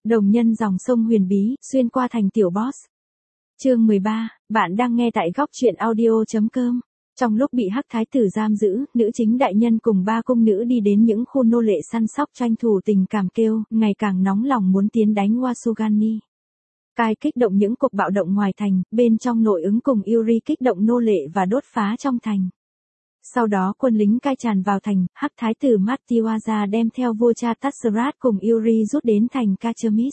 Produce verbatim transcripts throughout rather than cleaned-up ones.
Đồng nhân dòng sông huyền bí, xuyên qua thành tiểu boss. Chương mười ba, bạn đang nghe tại góc truyện audio chấm com. Trong lúc bị Hắc Thái tử giam giữ, nữ chính đại nhân cùng ba cung nữ đi đến những khu nô lệ săn sóc tranh thủ tình cảm kêu, ngày càng nóng lòng muốn tiến đánh Wasugani. Cai kích động những cuộc bạo động ngoài thành, bên trong nội ứng cùng Yuri kích động nô lệ và đốt phá trong thành. Sau đó quân lính cai tràn vào thành, Hắc Thái tử Mattiwaza đem theo vua cha Tassrat cùng Yuri rút đến thành Kachamis.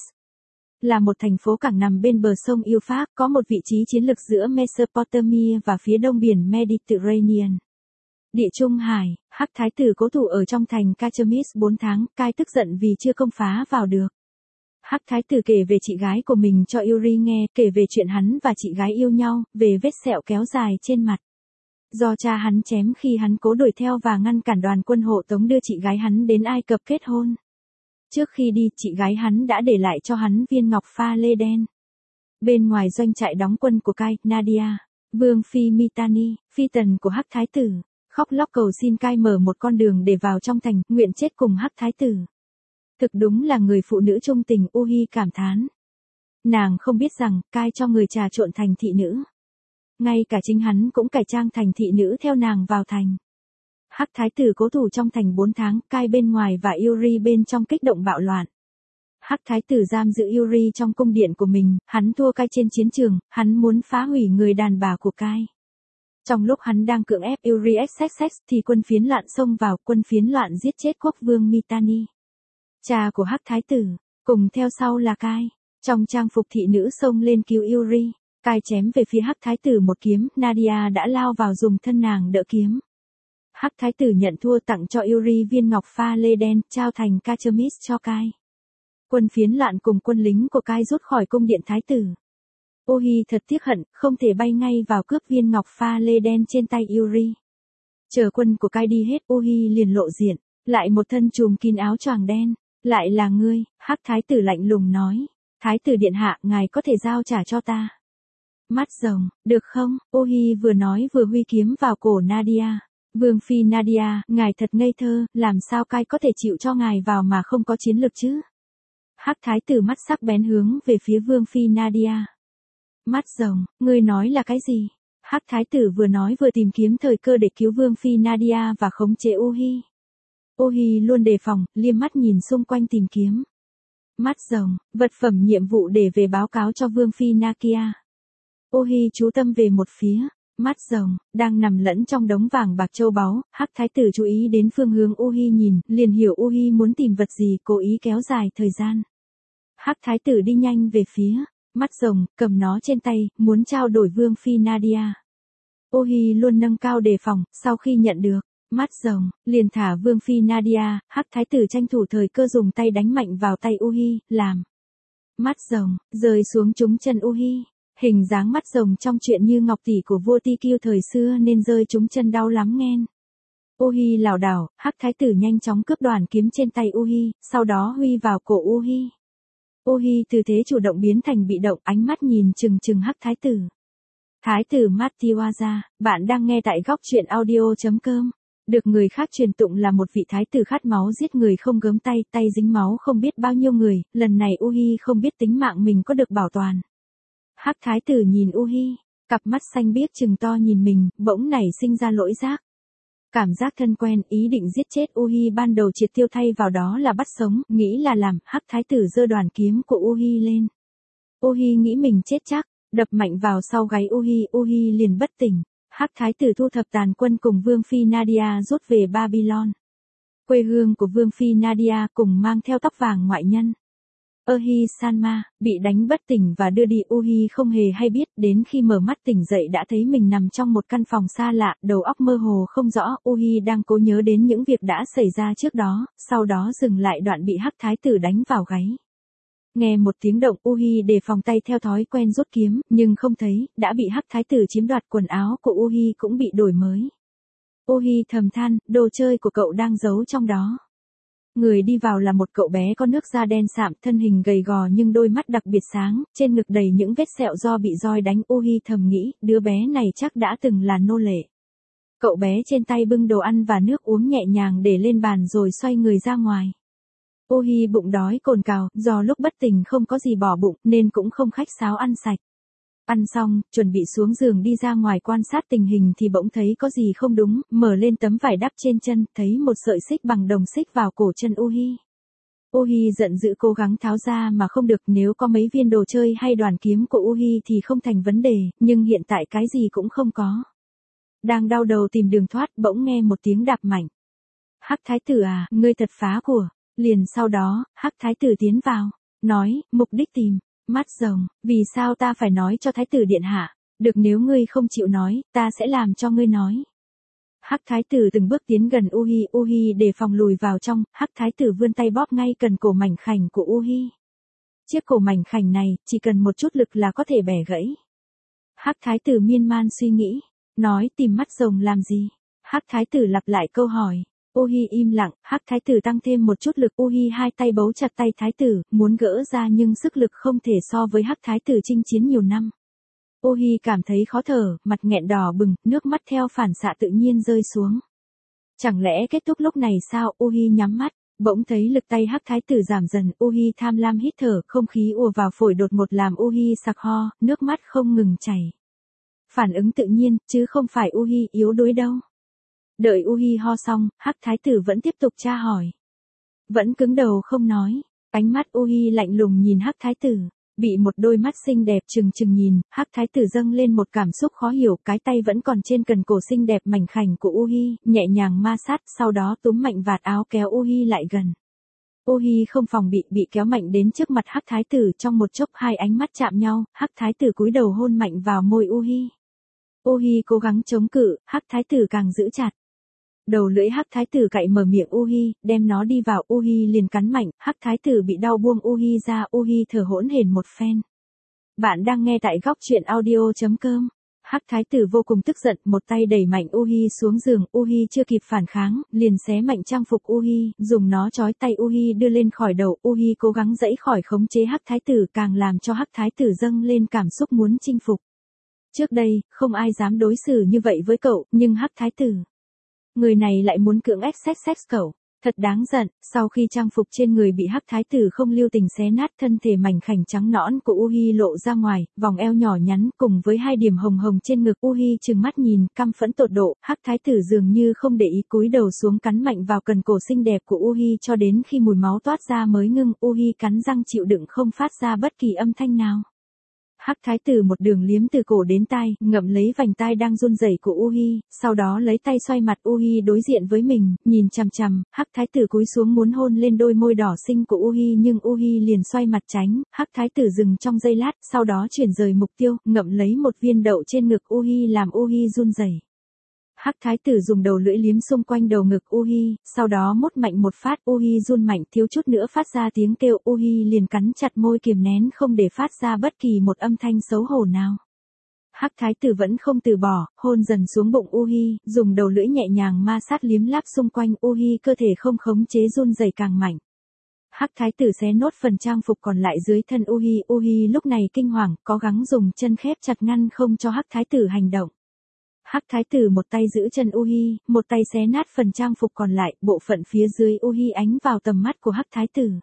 Là một thành phố cảng nằm bên bờ sông Euphrates, có một vị trí chiến lược giữa Mesopotamia và phía đông biển Mediterranean. Địa Trung Hải, Hắc Thái tử cố thủ ở trong thành Kachamis bốn tháng, cai tức giận vì chưa công phá vào được. Hắc Thái tử kể về chị gái của mình cho Yuri nghe, kể về chuyện hắn và chị gái yêu nhau, về vết sẹo kéo dài trên mặt. Do cha hắn chém khi hắn cố đuổi theo và ngăn cản đoàn quân hộ tống đưa chị gái hắn đến Ai Cập kết hôn. Trước khi đi, chị gái hắn đã để lại cho hắn viên ngọc pha lê đen. Bên ngoài doanh trại đóng quân của Cai, Nadia, vương phi Mitanni, phi tần của Hắc Thái tử, khóc lóc cầu xin Cai mở một con đường để vào trong thành, nguyện chết cùng Hắc Thái tử. Thực đúng là người phụ nữ trung tình, Uhi cảm thán. Nàng không biết rằng, Cai cho người trà trộn thành thị nữ. Ngay cả chính hắn cũng cải trang thành thị nữ theo nàng vào thành. Hắc Thái tử cố thủ trong thành bốn tháng, Cai bên ngoài và Yuri bên trong kích động bạo loạn. Hắc Thái tử giam giữ Yuri trong cung điện của mình, hắn thua Cai trên chiến trường, hắn muốn phá hủy người đàn bà của Cai. Trong lúc hắn đang cưỡng ép Yuri xx thì quân phiến loạn xông vào, quân phiến loạn giết chết quốc vương Mitanni, cha của Hắc Thái tử, cùng theo sau là Cai, trong trang phục thị nữ xông lên cứu Yuri. Cai chém về phía Hắc Thái tử một kiếm, Nadia đã lao vào dùng thân nàng đỡ kiếm. Hắc Thái tử nhận thua tặng cho Yuri viên ngọc pha lê đen, trao thành Kachamis cho Cai. Quân phiến loạn cùng quân lính của Cai rút khỏi cung điện Thái tử. Uhi thật tiếc hận, không thể bay ngay vào cướp viên ngọc pha lê đen trên tay Yuri. Chờ quân của Cai đi hết, Uhi liền lộ diện, lại một thân trùm kín áo choàng đen. Lại là ngươi, Hắc Thái tử lạnh lùng nói. Thái tử điện hạ, ngài có thể giao trả cho ta. Mắt rồng, được không? Uhi vừa nói vừa huy kiếm vào cổ Nadia. Vương phi Nadia, ngài thật ngây thơ, làm sao Cai có thể chịu cho ngài vào mà không có chiến lực chứ? Hắc Thái tử mắt sắc bén hướng về phía vương phi Nadia. Mắt rồng, ngươi nói là cái gì? Hắc Thái tử vừa nói vừa tìm kiếm thời cơ để cứu vương phi Nadia và khống chế Uhi. Uhi luôn đề phòng, liếc mắt nhìn xung quanh tìm kiếm. Mắt rồng, vật phẩm nhiệm vụ để về báo cáo cho vương phi Nakia. Uhi chú tâm về một phía, mắt rồng, đang nằm lẫn trong đống vàng bạc châu báu, Hắc Thái tử chú ý đến phương hướng Uhi nhìn, liền hiểu Uhi muốn tìm vật gì, cố ý kéo dài thời gian. Hắc Thái tử đi nhanh về phía, mắt rồng, cầm nó trên tay, muốn trao đổi vương phi Nadia. Uhi luôn nâng cao đề phòng, sau khi nhận được, mắt rồng, liền thả vương phi Nadia, Hắc Thái tử tranh thủ thời cơ dùng tay đánh mạnh vào tay Uhi, làm. Mắt rồng, rơi xuống trúng chân Uhi. Hình dáng mắt rồng trong chuyện như ngọc tỷ của vua Ti Kiêu thời xưa nên rơi trúng chân đau lắm nghen. Uhi lảo đảo, Hắc Thái tử nhanh chóng cướp đoàn kiếm trên tay Uhi, sau đó huy vào cổ Uhi. Uhi từ thế chủ động biến thành bị động, ánh mắt nhìn chừng chừng Hắc Thái tử. Thái tử Mattiwaza, bạn đang nghe tại góc truyện audio chấm com. Được người khác truyền tụng là một vị thái tử khát máu giết người không gớm tay, tay dính máu không biết bao nhiêu người, lần này Uhi không biết tính mạng mình có được bảo toàn. Hắc Thái tử nhìn Uhi, cặp mắt xanh biếc trừng to nhìn mình, bỗng nảy sinh ra lỗi giác. Cảm giác thân quen, ý định giết chết Uhi ban đầu triệt tiêu thay vào đó là bắt sống, nghĩ là làm, Hắc Thái tử giơ đoàn kiếm của Uhi lên. Uhi nghĩ mình chết chắc, đập mạnh vào sau gáy Uhi, Uhi liền bất tỉnh. Hắc Thái tử thu thập tàn quân cùng vương phi Nadia rút về Babylon. Quê hương của vương phi Nadia cùng mang theo tóc vàng ngoại nhân. Ahi Sanma, bị đánh bất tỉnh và đưa đi Uhi không hề hay biết, đến khi mở mắt tỉnh dậy đã thấy mình nằm trong một căn phòng xa lạ, đầu óc mơ hồ không rõ, Uhi đang cố nhớ đến những việc đã xảy ra trước đó, sau đó dừng lại đoạn bị Hắc Thái tử đánh vào gáy. Nghe một tiếng động, Uhi đề phòng tay theo thói quen rút kiếm, nhưng không thấy, đã bị Hắc Thái tử chiếm đoạt, quần áo của Uhi cũng bị đổi mới. Uhi thầm than, đồ chơi của cậu đang giấu trong đó. Người đi vào là một cậu bé có nước da đen sạm, thân hình gầy gò nhưng đôi mắt đặc biệt sáng, trên ngực đầy những vết sẹo do bị roi đánh. Uhi thầm nghĩ, đứa bé này chắc đã từng là nô lệ. Cậu bé trên tay bưng đồ ăn và nước uống nhẹ nhàng để lên bàn rồi xoay người ra ngoài. Uhi bụng đói cồn cào, do lúc bất tình không có gì bỏ bụng nên cũng không khách sáo ăn sạch. Ăn xong, chuẩn bị xuống giường đi ra ngoài quan sát tình hình thì bỗng thấy có gì không đúng, mở lên tấm vải đắp trên chân, thấy một sợi xích bằng đồng xích vào cổ chân Uhi. Uhi giận dữ cố gắng tháo ra mà không được, nếu có mấy viên đồ chơi hay đoàn kiếm của Uhi thì không thành vấn đề, nhưng hiện tại cái gì cũng không có. Đang đau đầu tìm đường thoát, bỗng nghe một tiếng đạp mạnh. Hắc thái tử à, ngươi thật phá của. Liền sau đó, Hắc thái tử tiến vào, nói, mục đích tìm, mắt rồng, vì sao ta phải nói cho thái tử điện hạ, được nếu ngươi không chịu nói, ta sẽ làm cho ngươi nói. Hắc thái tử từng bước tiến gần Uhi, Uhi đề phòng lùi vào trong, Hắc thái tử vươn tay bóp ngay cần cổ mảnh khảnh của Uhi. Chiếc cổ mảnh khảnh này, chỉ cần một chút lực là có thể bẻ gãy. Hắc thái tử miên man suy nghĩ, nói tìm mắt rồng làm gì? Hắc thái tử lặp lại câu hỏi. Uhi im lặng, Hắc thái tử tăng thêm một chút lực, Uhi hai tay bấu chặt tay thái tử, muốn gỡ ra nhưng sức lực không thể so với Hắc thái tử chinh chiến nhiều năm. Uhi cảm thấy khó thở, mặt nghẹn đỏ bừng, nước mắt theo phản xạ tự nhiên rơi xuống. Chẳng lẽ kết thúc lúc này sao? Uhi nhắm mắt, bỗng thấy lực tay Hắc thái tử giảm dần, Uhi tham lam hít thở, không khí ùa vào phổi đột ngột làm Uhi sặc ho, nước mắt không ngừng chảy. Phản ứng tự nhiên, chứ không phải Uhi yếu đuối đâu. Đợi Uhi ho xong, Hắc thái tử vẫn tiếp tục tra hỏi. Vẫn cứng đầu không nói, ánh mắt Uhi lạnh lùng nhìn Hắc thái tử, bị một đôi mắt xinh đẹp trừng trừng nhìn, Hắc thái tử dâng lên một cảm xúc khó hiểu, cái tay vẫn còn trên cần cổ xinh đẹp mảnh khảnh của Uhi, nhẹ nhàng ma sát, sau đó túm mạnh vạt áo kéo Uhi lại gần. Uhi không phòng bị, bị kéo mạnh đến trước mặt Hắc thái tử, trong một chốc hai ánh mắt chạm nhau, Hắc thái tử cúi đầu hôn mạnh vào môi Uhi. Uhi cố gắng chống cự, Hắc thái tử càng giữ chặt. Đầu lưỡi Hắc thái tử cạy mở miệng Uhi, đem nó đi vào, Uhi liền cắn mạnh, Hắc thái tử bị đau buông Uhi ra, Uhi thở hỗn hển một phen. Bạn đang nghe tại góc truyện audio chấm com. Hắc thái tử vô cùng tức giận, một tay đẩy mạnh Uhi xuống giường, Uhi chưa kịp phản kháng, liền xé mạnh trang phục Uhi, dùng nó trói tay Uhi đưa lên khỏi đầu, Uhi cố gắng giãy khỏi khống chế Hắc thái tử, càng làm cho Hắc thái tử dâng lên cảm xúc muốn chinh phục. Trước đây, không ai dám đối xử như vậy với cậu, nhưng Hắc thái tử, người này lại muốn cưỡng ép sex sex cậu, thật đáng giận. Sau khi trang phục trên người bị Hắc thái tử không lưu tình xé nát, thân thể mảnh khảnh trắng nõn của Uhi lộ ra ngoài, vòng eo nhỏ nhắn cùng với hai điểm hồng hồng trên ngực, Uhi trừng mắt nhìn, căm phẫn tột độ, Hắc thái tử dường như không để ý cúi đầu xuống cắn mạnh vào cần cổ xinh đẹp của Uhi cho đến khi mùi máu toát ra mới ngưng, Uhi cắn răng chịu đựng không phát ra bất kỳ âm thanh nào. Hắc thái tử một đường liếm từ cổ đến tai, ngậm lấy vành tai đang run rẩy của Uhi, sau đó lấy tay xoay mặt Uhi đối diện với mình, nhìn chằm chằm, Hắc thái tử cúi xuống muốn hôn lên đôi môi đỏ xinh của Uhi nhưng Uhi liền xoay mặt tránh, Hắc thái tử dừng trong giây lát, sau đó chuyển rời mục tiêu, ngậm lấy một viên đậu trên ngực Uhi làm Uhi run rẩy. Hắc thái tử dùng đầu lưỡi liếm xung quanh đầu ngực Uhi, sau đó mút mạnh một phát, Uhi run mạnh, thiếu chút nữa phát ra tiếng kêu, Uhi liền cắn chặt môi kiềm nén không để phát ra bất kỳ một âm thanh xấu hổ nào. Hắc thái tử vẫn không từ bỏ, hôn dần xuống bụng Uhi, dùng đầu lưỡi nhẹ nhàng ma sát liếm láp xung quanh Uhi, cơ thể không khống chế run rẩy càng mạnh. Hắc thái tử xé nốt phần trang phục còn lại dưới thân Uhi, Uhi lúc này kinh hoàng, cố gắng dùng chân khép chặt ngăn không cho Hắc thái tử hành động. Hắc thái tử một tay giữ chân Uhi, một tay xé nát phần trang phục còn lại, bộ phận phía dưới Uhi ánh vào tầm mắt của Hắc thái tử.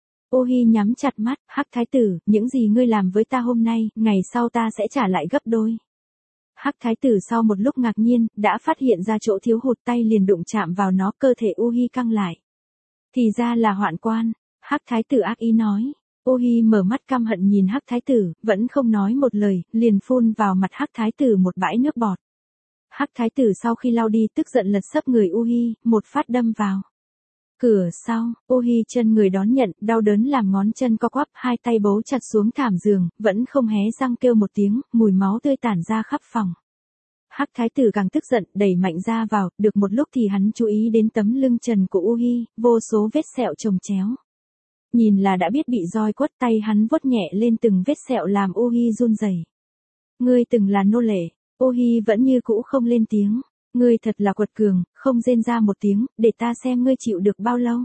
Uhi nhắm chặt mắt, Hắc thái tử, những gì ngươi làm với ta hôm nay, ngày sau ta sẽ trả lại gấp đôi. Hắc thái tử sau một lúc ngạc nhiên, đã phát hiện ra chỗ thiếu hụt, tay liền đụng chạm vào nó, cơ thể Uhi căng lại. Thì ra là hoạn quan, Hắc thái tử ác ý nói. Uhi mở mắt căm hận nhìn Hắc thái tử, vẫn không nói một lời, liền phun vào mặt Hắc thái tử một bãi nước bọt. Hắc thái tử sau khi lau đi tức giận lật sấp người Uhi, một phát đâm vào cửa sau, Uhi chân người đón nhận, đau đớn làm ngón chân co quắp, hai tay bấu chặt xuống thảm giường, vẫn không hé răng kêu một tiếng, mùi máu tươi tản ra khắp phòng. Hắc thái tử càng tức giận, đẩy mạnh ra vào, được một lúc thì hắn chú ý đến tấm lưng trần của Uhi, vô số vết sẹo chồng chéo. Nhìn là đã biết bị roi quất, tay hắn vuốt nhẹ lên từng vết sẹo làm Uhi run rẩy. Ngươi từng là nô lệ. Uhi vẫn như cũ không lên tiếng. Ngươi thật là quật cường, không rên ra một tiếng, để ta xem ngươi chịu được bao lâu.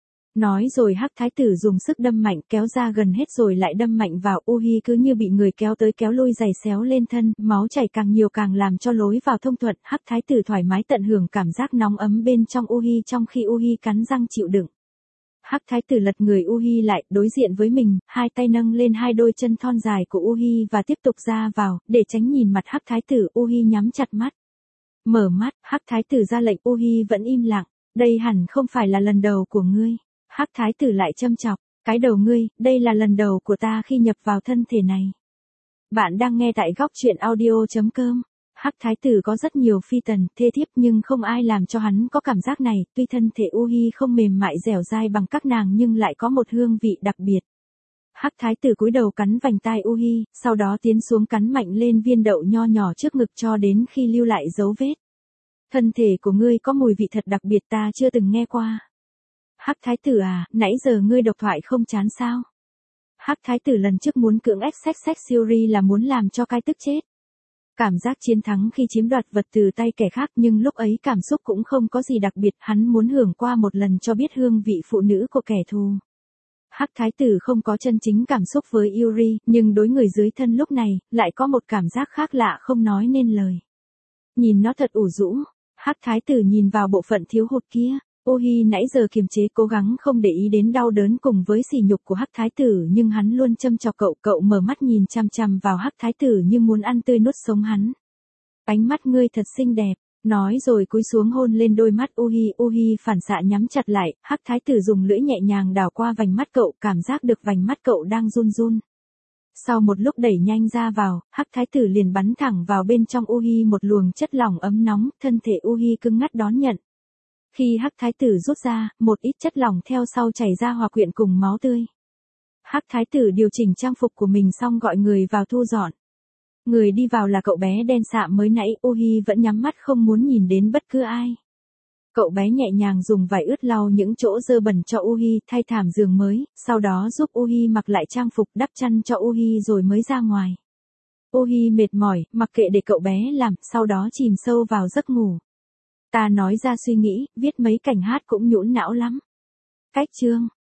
Nói rồi Hắc thái tử dùng sức đâm mạnh, kéo ra gần hết rồi lại đâm mạnh vào, Uhi cứ như bị người kéo tới kéo lui giày xéo lên thân, máu chảy càng nhiều càng làm cho lối vào thông thuận, Hắc thái tử thoải mái tận hưởng cảm giác nóng ấm bên trong Uhi trong khi Uhi cắn răng chịu đựng. Hắc thái tử lật người Uhi lại, đối diện với mình, hai tay nâng lên hai đôi chân thon dài của Uhi và tiếp tục ra vào, để tránh nhìn mặt Hắc thái tử. Uhi nhắm chặt mắt. Mở mắt, Hắc thái tử ra lệnh. Uhi vẫn im lặng. Đây hẳn không phải là lần đầu của ngươi. Hắc thái tử lại châm chọc. Cái đầu ngươi, đây là lần đầu của ta khi nhập vào thân thể này. Bạn đang nghe tại góc truyện audio.com. Hắc thái tử có rất nhiều phi tần, thê thiếp nhưng không ai làm cho hắn có cảm giác này, tuy thân thể Uhi không mềm mại dẻo dai bằng các nàng nhưng lại có một hương vị đặc biệt. Hắc thái tử cúi đầu cắn vành tai Uhi, sau đó tiến xuống cắn mạnh lên viên đậu nho nhỏ trước ngực cho đến khi lưu lại dấu vết. Thân thể của ngươi có mùi vị thật đặc biệt ta chưa từng nghe qua. Hắc thái tử à, nãy giờ ngươi độc thoại không chán sao? Hắc thái tử lần trước muốn cưỡng ép sex sex Siri là muốn làm cho cai tức chết. Cảm giác chiến thắng khi chiếm đoạt vật từ tay kẻ khác nhưng lúc ấy cảm xúc cũng không có gì đặc biệt, hắn muốn hưởng qua một lần cho biết hương vị phụ nữ của kẻ thù. Hắc thái tử không có chân chính cảm xúc với Yuri, nhưng đối người dưới thân lúc này, lại có một cảm giác khác lạ không nói nên lời. Nhìn nó thật ủ rũ. Hắc thái tử nhìn vào bộ phận thiếu hụt kia. Uhi nãy giờ kiềm chế cố gắng không để ý đến đau đớn cùng với sỉ nhục của Hắc thái tử nhưng hắn luôn châm chọc cậu. Cậu mở mắt nhìn chằm chằm vào Hắc thái tử như muốn ăn tươi nuốt sống hắn. Ánh mắt ngươi thật xinh đẹp, nói rồi cúi xuống hôn lên đôi mắt Uhi. Uhi phản xạ nhắm chặt lại, Hắc thái tử dùng lưỡi nhẹ nhàng đảo qua vành mắt cậu, cảm giác được vành mắt cậu đang run run. Sau một lúc đẩy nhanh ra vào, Hắc thái tử liền bắn thẳng vào bên trong Uhi một luồng chất lỏng ấm nóng, thân thể Uhi cứng ngắc đón nhận. Khi Hắc thái tử rút ra, một ít chất lỏng theo sau chảy ra hòa quyện cùng máu tươi. Hắc thái tử điều chỉnh trang phục của mình xong gọi người vào thu dọn. Người đi vào là cậu bé đen sạm mới nãy. Uhi vẫn nhắm mắt không muốn nhìn đến bất cứ ai. Cậu bé nhẹ nhàng dùng vải ướt lau những chỗ dơ bẩn cho Uhi, thay thảm giường mới, sau đó giúp Uhi mặc lại trang phục, đắp chăn cho Uhi rồi mới ra ngoài. Uhi mệt mỏi, mặc kệ để cậu bé làm, sau đó chìm sâu vào giấc ngủ. Ta nói ra suy nghĩ, viết mấy cảnh hát cũng nhũn não lắm. Cách chương